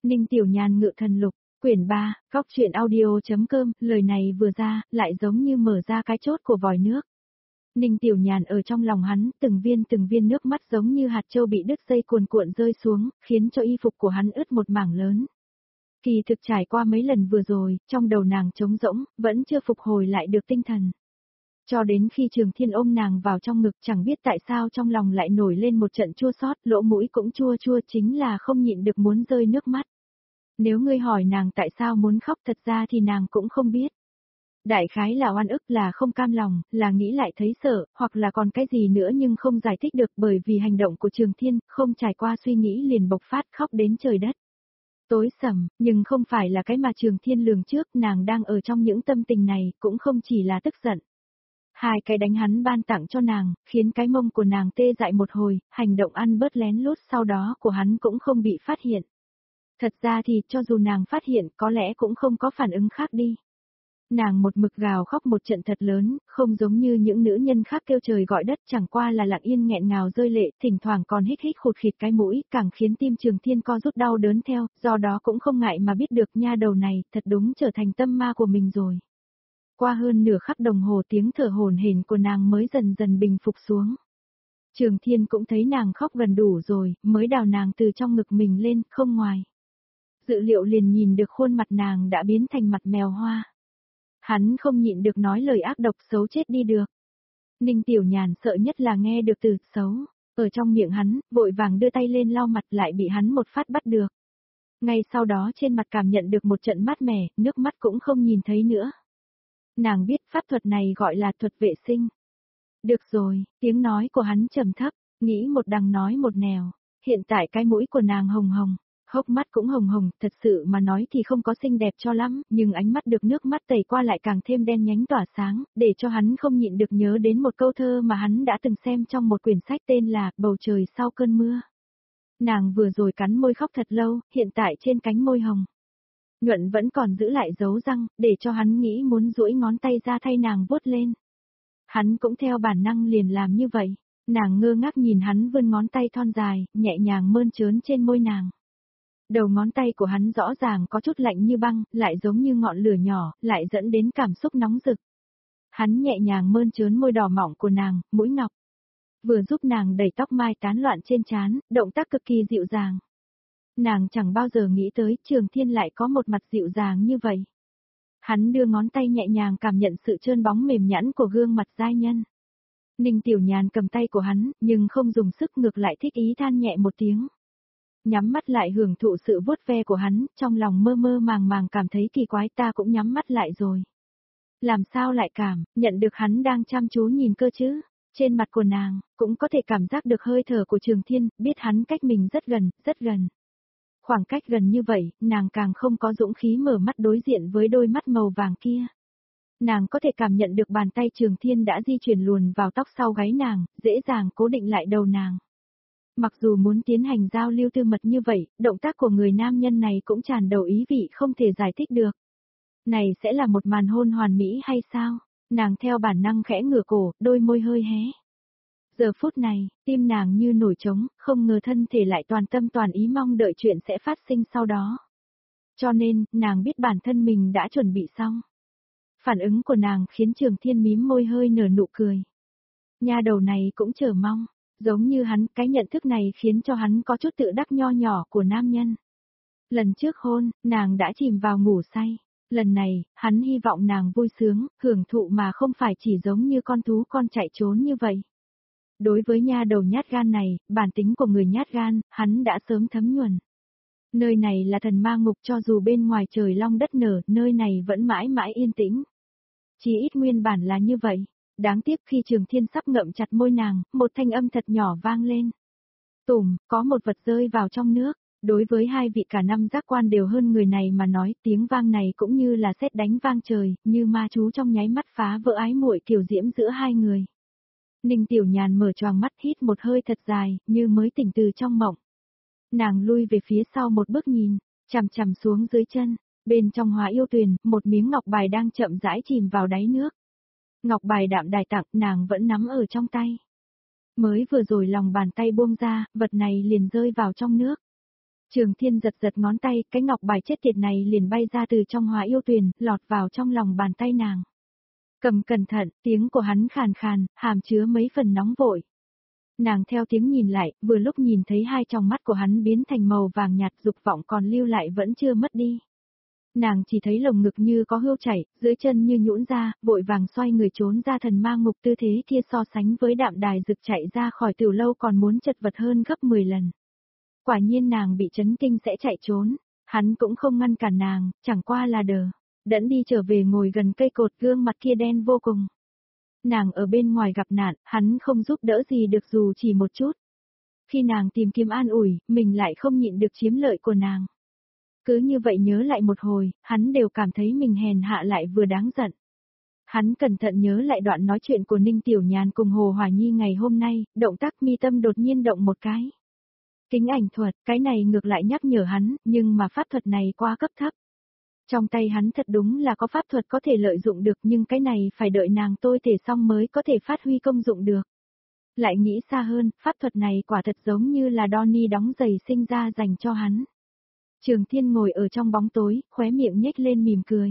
Ninh Tiểu Nhàn ngự thần lục, quyển 3, góc truyện audio.com, lời này vừa ra, lại giống như mở ra cái chốt của vòi nước. Ninh Tiểu Nhàn ở trong lòng hắn, từng viên nước mắt giống như hạt châu bị đứt dây cuồn cuộn rơi xuống, khiến cho y phục của hắn ướt một mảng lớn. Kỳ thực trải qua mấy lần vừa rồi, trong đầu nàng trống rỗng, vẫn chưa phục hồi lại được tinh thần. Cho đến khi Trường Thiên ôm nàng vào trong ngực, chẳng biết tại sao trong lòng lại nổi lên một trận chua xót, lỗ mũi cũng chua chua, chính là không nhịn được muốn rơi nước mắt. Nếu ngươi hỏi nàng tại sao muốn khóc, thật ra thì nàng cũng không biết. Đại khái là oan ức, là không cam lòng, là nghĩ lại thấy sợ, hoặc là còn cái gì nữa nhưng không giải thích được, bởi vì hành động của Trường Thiên, không trải qua suy nghĩ liền bộc phát khóc đến trời đất. Tối sầm, nhưng không phải là cái mà Trường Thiên lường trước, nàng đang ở trong những tâm tình này, cũng không chỉ là tức giận. Hai cái đánh hắn ban tặng cho nàng, khiến cái mông của nàng tê dại một hồi, hành động ăn bớt lén lút sau đó của hắn cũng không bị phát hiện. Thật ra thì, cho dù nàng phát hiện, có lẽ cũng không có phản ứng khác đi. Nàng một mực gào khóc một trận thật lớn, không giống như những nữ nhân khác kêu trời gọi đất, chẳng qua là lặng yên nghẹn ngào rơi lệ, thỉnh thoảng còn hít hít khụt khịt cái mũi, càng khiến tim Trường Thiên co rút đau đớn theo, do đó cũng không ngại mà biết được nha đầu này, thật đúng trở thành tâm ma của mình rồi. Qua hơn nửa khắc đồng hồ, tiếng thở hổn hển của nàng mới dần dần bình phục xuống. Trường Thiên cũng thấy nàng khóc gần đủ rồi, mới đào nàng từ trong ngực mình lên, không ngoài. Dự liệu liền nhìn được khuôn mặt nàng đã biến thành mặt mèo hoa. Hắn không nhịn được nói lời ác độc, xấu chết đi được. Ninh Tiểu Nhàn sợ nhất là nghe được từ xấu, ở trong miệng hắn, vội vàng đưa tay lên lau mặt, lại bị hắn một phát bắt được. Ngay sau đó trên mặt cảm nhận được một trận mát mẻ, nước mắt cũng không nhìn thấy nữa. Nàng biết pháp thuật này gọi là thuật vệ sinh. Được rồi, tiếng nói của hắn trầm thấp, nghĩ một đằng nói một nẻo. Hiện tại cái mũi của nàng hồng hồng, hốc mắt cũng hồng hồng, thật sự mà nói thì không có xinh đẹp cho lắm, nhưng ánh mắt được nước mắt tẩy qua lại càng thêm đen nhánh tỏa sáng, để cho hắn không nhịn được nhớ đến một câu thơ mà hắn đã từng xem trong một quyển sách tên là Bầu trời sau cơn mưa. Nàng vừa rồi cắn môi khóc thật lâu, hiện tại trên cánh môi hồng nhuận vẫn còn giữ lại dấu răng, để cho hắn nghĩ muốn duỗi ngón tay ra thay nàng vuốt lên. Hắn cũng theo bản năng liền làm như vậy, nàng ngơ ngác nhìn hắn vươn ngón tay thon dài, nhẹ nhàng mơn trớn trên môi nàng. Đầu ngón tay của hắn rõ ràng có chút lạnh như băng, lại giống như ngọn lửa nhỏ, lại dẫn đến cảm xúc nóng rực. Hắn nhẹ nhàng mơn trớn môi đỏ mỏng của nàng, mũi ngọc. Vừa giúp nàng đẩy tóc mai tán loạn trên trán, động tác cực kỳ dịu dàng. Nàng chẳng bao giờ nghĩ tới Trường Thiên lại có một mặt dịu dàng như vậy. Hắn đưa ngón tay nhẹ nhàng cảm nhận sự trơn bóng mềm nhẵn của gương mặt giai nhân. Ninh Tiểu Nhàn cầm tay của hắn, nhưng không dùng sức, ngược lại thích ý than nhẹ một tiếng. Nhắm mắt lại hưởng thụ sự vuốt ve của hắn, trong lòng mơ mơ màng màng cảm thấy kỳ quái, ta cũng nhắm mắt lại rồi. Làm sao lại nhận được hắn đang chăm chú nhìn cơ chứ? Trên mặt của nàng, cũng có thể cảm giác được hơi thở của Trường Thiên, biết hắn cách mình rất gần, rất gần. Khoảng cách gần như vậy, nàng càng không có dũng khí mở mắt đối diện với đôi mắt màu vàng kia. Nàng có thể cảm nhận được bàn tay Trường Thiên đã di chuyển luồn vào tóc sau gáy nàng, dễ dàng cố định lại đầu nàng. Mặc dù muốn tiến hành giao lưu tư mật như vậy, động tác của người nam nhân này cũng tràn đầy ý vị không thể giải thích được. Này sẽ là một màn hôn hoàn mỹ hay sao? Nàng theo bản năng khẽ ngửa cổ, đôi môi hơi hé. Giờ phút này, tim nàng như nổi trống, không ngờ thân thể lại toàn tâm toàn ý mong đợi chuyện sẽ phát sinh sau đó. Cho nên, nàng biết bản thân mình đã chuẩn bị xong. Phản ứng của nàng khiến Trường Thiên mím môi hơi nở nụ cười. Nha đầu này cũng chờ mong, giống như hắn, cái nhận thức này khiến cho hắn có chút tự đắc nho nhỏ của nam nhân. Lần trước hôn, nàng đã chìm vào ngủ say. Lần này, hắn hy vọng nàng vui sướng, hưởng thụ mà không phải chỉ giống như con thú con chạy trốn như vậy. Đối với nha đầu nhát gan này, bản tính của người nhát gan, hắn đã sớm thấm nhuần. Nơi này là thần ma ngục, cho dù bên ngoài trời long đất nở, nơi này vẫn mãi mãi yên tĩnh. Chỉ ít nguyên bản là như vậy. Đáng tiếc khi Trường Thiên sắp ngậm chặt môi nàng, một thanh âm thật nhỏ vang lên. Tùm, có một vật rơi vào trong nước. Đối với hai vị cả năm giác quan đều hơn người này mà nói, tiếng vang này cũng như là sét đánh vang trời, như ma chú trong nháy mắt phá vỡ ái muội kiều diễm giữa hai người. Ninh Tiểu Nhàn mở choàng mắt, hít một hơi thật dài, như mới tỉnh từ trong mộng. Nàng lui về phía sau một bước nhìn, chằm chằm xuống dưới chân, bên trong Hóa Yêu Tuyền, một miếng ngọc bài đang chậm rãi chìm vào đáy nước. Ngọc bài đạm đài tặng, nàng vẫn nắm ở trong tay. Mới vừa rồi lòng bàn tay buông ra, vật này liền rơi vào trong nước. Trường Thiên giật giật ngón tay, cái ngọc bài chết tiệt này liền bay ra từ trong Hóa Yêu Tuyền, lọt vào trong lòng bàn tay nàng. Cầm cẩn thận, tiếng của hắn khàn khàn, hàm chứa mấy phần nóng vội. Nàng theo tiếng nhìn lại, vừa lúc nhìn thấy hai tròng mắt của hắn biến thành màu vàng nhạt, dục vọng còn lưu lại vẫn chưa mất đi. Nàng chỉ thấy lồng ngực như có hươu chảy, dưới chân như nhũn ra, vội vàng xoay người trốn ra thần ma ngục, tư thế kia so sánh với Đạm Đài Dực chạy ra khỏi Tiểu Lâu còn muốn chật vật hơn gấp 10 lần. Quả nhiên nàng bị chấn kinh sẽ chạy trốn, hắn cũng không ngăn cản nàng, chẳng qua là đẫn đi trở về ngồi gần cây cột, gương mặt kia đen vô cùng. Nàng ở bên ngoài gặp nạn, hắn không giúp đỡ gì được dù chỉ một chút. Khi nàng tìm kiếm an ủi, mình lại không nhịn được chiếm lợi của nàng. Cứ như vậy nhớ lại một hồi, hắn đều cảm thấy mình hèn hạ lại vừa đáng giận. Hắn cẩn thận nhớ lại đoạn nói chuyện của Ninh Tiểu Nhàn cùng Hồ Hòa Nhi ngày hôm nay, động tác mi tâm đột nhiên động một cái. Kính ảnh thuật, cái này ngược lại nhắc nhở hắn, nhưng mà pháp thuật này quá cấp thấp. Trong tay hắn thật đúng là có pháp thuật có thể lợi dụng được, nhưng cái này phải đợi nàng tôi thể xong mới có thể phát huy công dụng được. Lại nghĩ xa hơn, pháp thuật này quả thật giống như là Donnie đóng giày sinh ra dành cho hắn. Trường Thiên ngồi ở trong bóng tối, khóe miệng nhếch lên mỉm cười.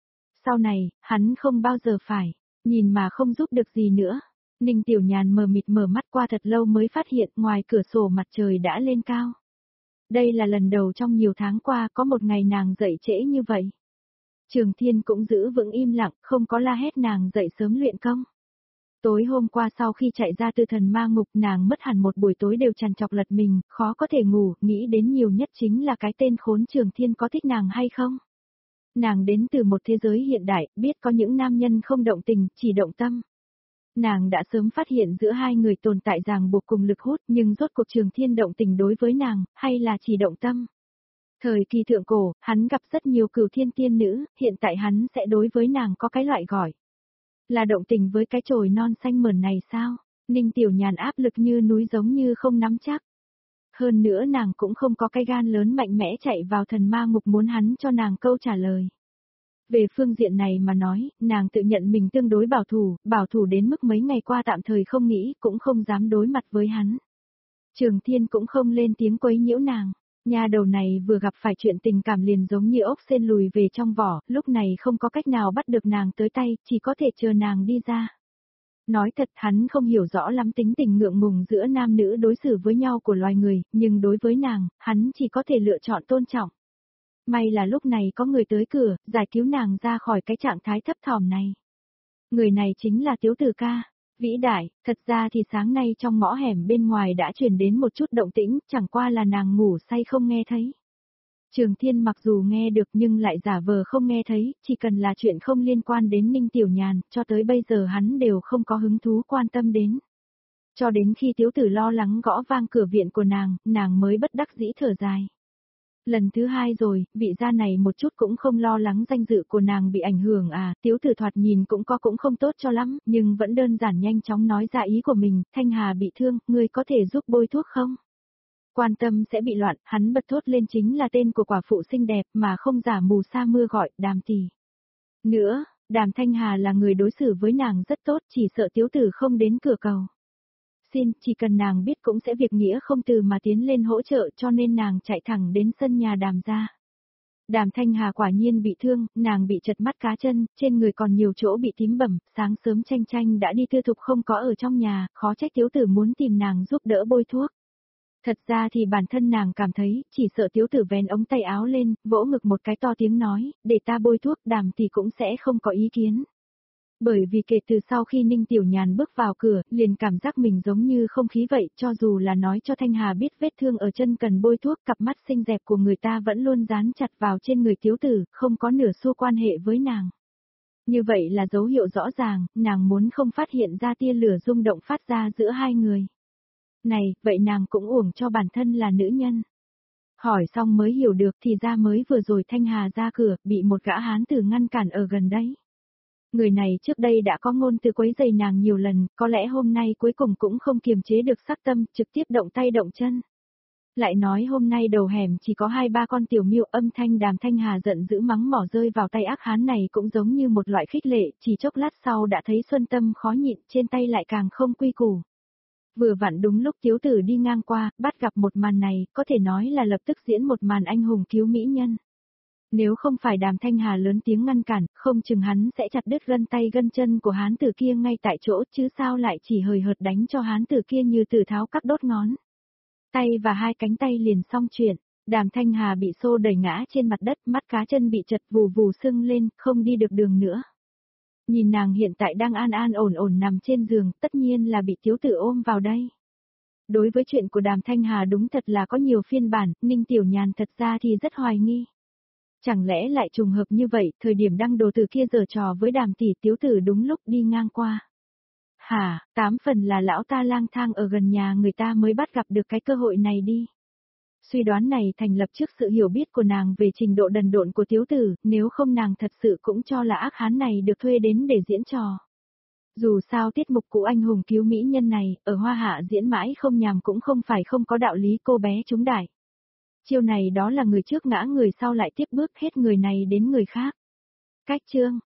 Sau này, hắn không bao giờ phải, nhìn mà không giúp được gì nữa. Ninh Tiểu Nhàn mờ mịt mở mắt qua thật lâu mới phát hiện ngoài cửa sổ mặt trời đã lên cao. Đây là lần đầu trong nhiều tháng qua có một ngày nàng dậy trễ như vậy. Trường Thiên cũng giữ vững im lặng, không có la hét nàng dậy sớm luyện công. Tối hôm qua sau khi chạy ra từ thần ma ngục, nàng mất hẳn một buổi tối đều trằn trọc lật mình, khó có thể ngủ, nghĩ đến nhiều nhất chính là cái tên khốn Trường Thiên có thích nàng hay không. Nàng đến từ một thế giới hiện đại, biết có những nam nhân không động tình, chỉ động tâm. Nàng đã sớm phát hiện giữa hai người tồn tại ràng buộc cùng lực hút, nhưng rốt cuộc Trường Thiên động tình đối với nàng, hay là chỉ động tâm. Thời kỳ thượng cổ, hắn gặp rất nhiều cửu thiên tiên nữ, hiện tại hắn sẽ đối với nàng có cái loại gọi. Là động tình với cái chồi non xanh mởn này sao? Ninh Tiểu Nhàn áp lực như núi giống như không nắm chắc. Hơn nữa nàng cũng không có cái gan lớn mạnh mẽ chạy vào thần ma ngục muốn hắn cho nàng câu trả lời. Về phương diện này mà nói, nàng tự nhận mình tương đối bảo thủ đến mức mấy ngày qua tạm thời không nghĩ, cũng không dám đối mặt với hắn. Trường Thiên cũng không lên tiếng quấy nhiễu nàng. Nhà đầu này vừa gặp phải chuyện tình cảm liền giống như ốc sên lùi về trong vỏ, lúc này không có cách nào bắt được nàng tới tay, chỉ có thể chờ nàng đi ra. Nói thật hắn không hiểu rõ lắm tính tình ngượng ngùng giữa nam nữ đối xử với nhau của loài người, nhưng đối với nàng, hắn chỉ có thể lựa chọn tôn trọng. May là lúc này có người tới cửa, giải cứu nàng ra khỏi cái trạng thái thấp thỏm này. Người này chính là Tiếu Tử Ca. Vĩ đại, thật ra thì sáng nay trong ngõ hẻm bên ngoài đã truyền đến một chút động tĩnh, chẳng qua là nàng ngủ say không nghe thấy. Trường Thiên mặc dù nghe được nhưng lại giả vờ không nghe thấy, chỉ cần là chuyện không liên quan đến Ninh Tiểu Nhàn, cho tới bây giờ hắn đều không có hứng thú quan tâm đến. Cho đến khi Tiếu Tử lo lắng gõ vang cửa viện của nàng mới bất đắc dĩ thở dài. Lần thứ hai rồi, vị gia này một chút cũng không lo lắng danh dự của nàng bị ảnh hưởng à, Tiếu Tử thoạt nhìn cũng không tốt cho lắm, nhưng vẫn đơn giản nhanh chóng nói ra ý của mình, Thanh Hà bị thương, ngươi có thể giúp bôi thuốc không? Quan tâm sẽ bị loạn, hắn bật thốt lên chính là tên của quả phụ xinh đẹp mà không giả mù sa mưa gọi, Đàm tỷ. Nữa, Đàm Thanh Hà là người đối xử với nàng rất tốt, chỉ sợ Tiếu Tử không đến cửa cầu. Xin, chỉ cần nàng biết cũng sẽ việc nghĩa không từ mà tiến lên hỗ trợ cho nên nàng chạy thẳng đến sân nhà Đàm ra. Đàm Thanh Hà quả nhiên bị thương, nàng bị chật mắt cá chân, trên người còn nhiều chỗ bị tím bầm, sáng sớm Tranh đã đi tư thục không có ở trong nhà, khó trách Tiếu Tử muốn tìm nàng giúp đỡ bôi thuốc. Thật ra thì bản thân nàng cảm thấy, chỉ sợ Tiếu Tử vén ống tay áo lên, vỗ ngực một cái to tiếng nói, để ta bôi thuốc, Đàm thì cũng sẽ không có ý kiến. Bởi vì kể từ sau khi Ninh Tiểu Nhàn bước vào cửa, liền cảm giác mình giống như không khí vậy, cho dù là nói cho Thanh Hà biết vết thương ở chân cần bôi thuốc, cặp mắt xinh đẹp của người ta vẫn luôn dán chặt vào trên người Tiếu Tử, không có nửa xu quan hệ với nàng. Như vậy là dấu hiệu rõ ràng, nàng muốn không phát hiện ra tia lửa rung động phát ra giữa hai người. Này, vậy nàng cũng uổng cho bản thân là nữ nhân. Hỏi xong mới hiểu được thì ra mới vừa rồi Thanh Hà ra cửa, bị một gã hán tử ngăn cản ở gần đấy. Người này trước đây đã có ngôn từ quấy rầy nàng nhiều lần, có lẽ hôm nay cuối cùng cũng không kiềm chế được sắc tâm, trực tiếp động tay động chân. Lại nói hôm nay đầu hẻm chỉ có 2-3 con tiểu miêu, âm thanh Đàm Thanh Hà giận dữ mắng mỏ rơi vào tay ác hán này cũng giống như một loại khích lệ, chỉ chốc lát sau đã thấy Xuân Tâm khó nhịn, trên tay lại càng không quy củ. Vừa vặn đúng lúc Tiếu Tử đi ngang qua, bắt gặp một màn này, có thể nói là lập tức diễn một màn anh hùng cứu mỹ nhân. Nếu không phải Đàm Thanh Hà lớn tiếng ngăn cản, không chừng hắn sẽ chặt đứt gân tay gân chân của hán tử kia ngay tại chỗ, chứ sao lại chỉ hời hợt đánh cho hán tử kia như tử tháo các đốt ngón. Tay và hai cánh tay liền xong chuyện, Đàm Thanh Hà bị xô đẩy ngã trên mặt đất, mắt cá chân bị chật vù vù sưng lên, không đi được đường nữa. Nhìn nàng hiện tại đang an an ổn ổn nằm trên giường, tất nhiên là bị Tiếu Tử ôm vào đây. Đối với chuyện của Đàm Thanh Hà đúng thật là có nhiều phiên bản, Ninh Tiểu Nhàn thật ra thì rất hoài nghi. Chẳng lẽ lại trùng hợp như vậy, thời điểm đăng đồ từ kia giở trò với Đàm tỷ, Tiếu Tử đúng lúc đi ngang qua. Hả, 8 phần là lão ta lang thang ở gần nhà người ta mới bắt gặp được cái cơ hội này đi. Suy đoán này thành lập trước sự hiểu biết của nàng về trình độ đần độn của Tiếu Tử, nếu không nàng thật sự cũng cho là ác hán này được thuê đến để diễn trò. Dù sao tiết mục của anh hùng cứu mỹ nhân này, ở Hoa Hạ diễn mãi không nhàm cũng không phải không có đạo lý cô bé trúng đại. Chiêu này đó là người trước ngã người sau lại tiếp bước hết người này đến người khác. Cách chương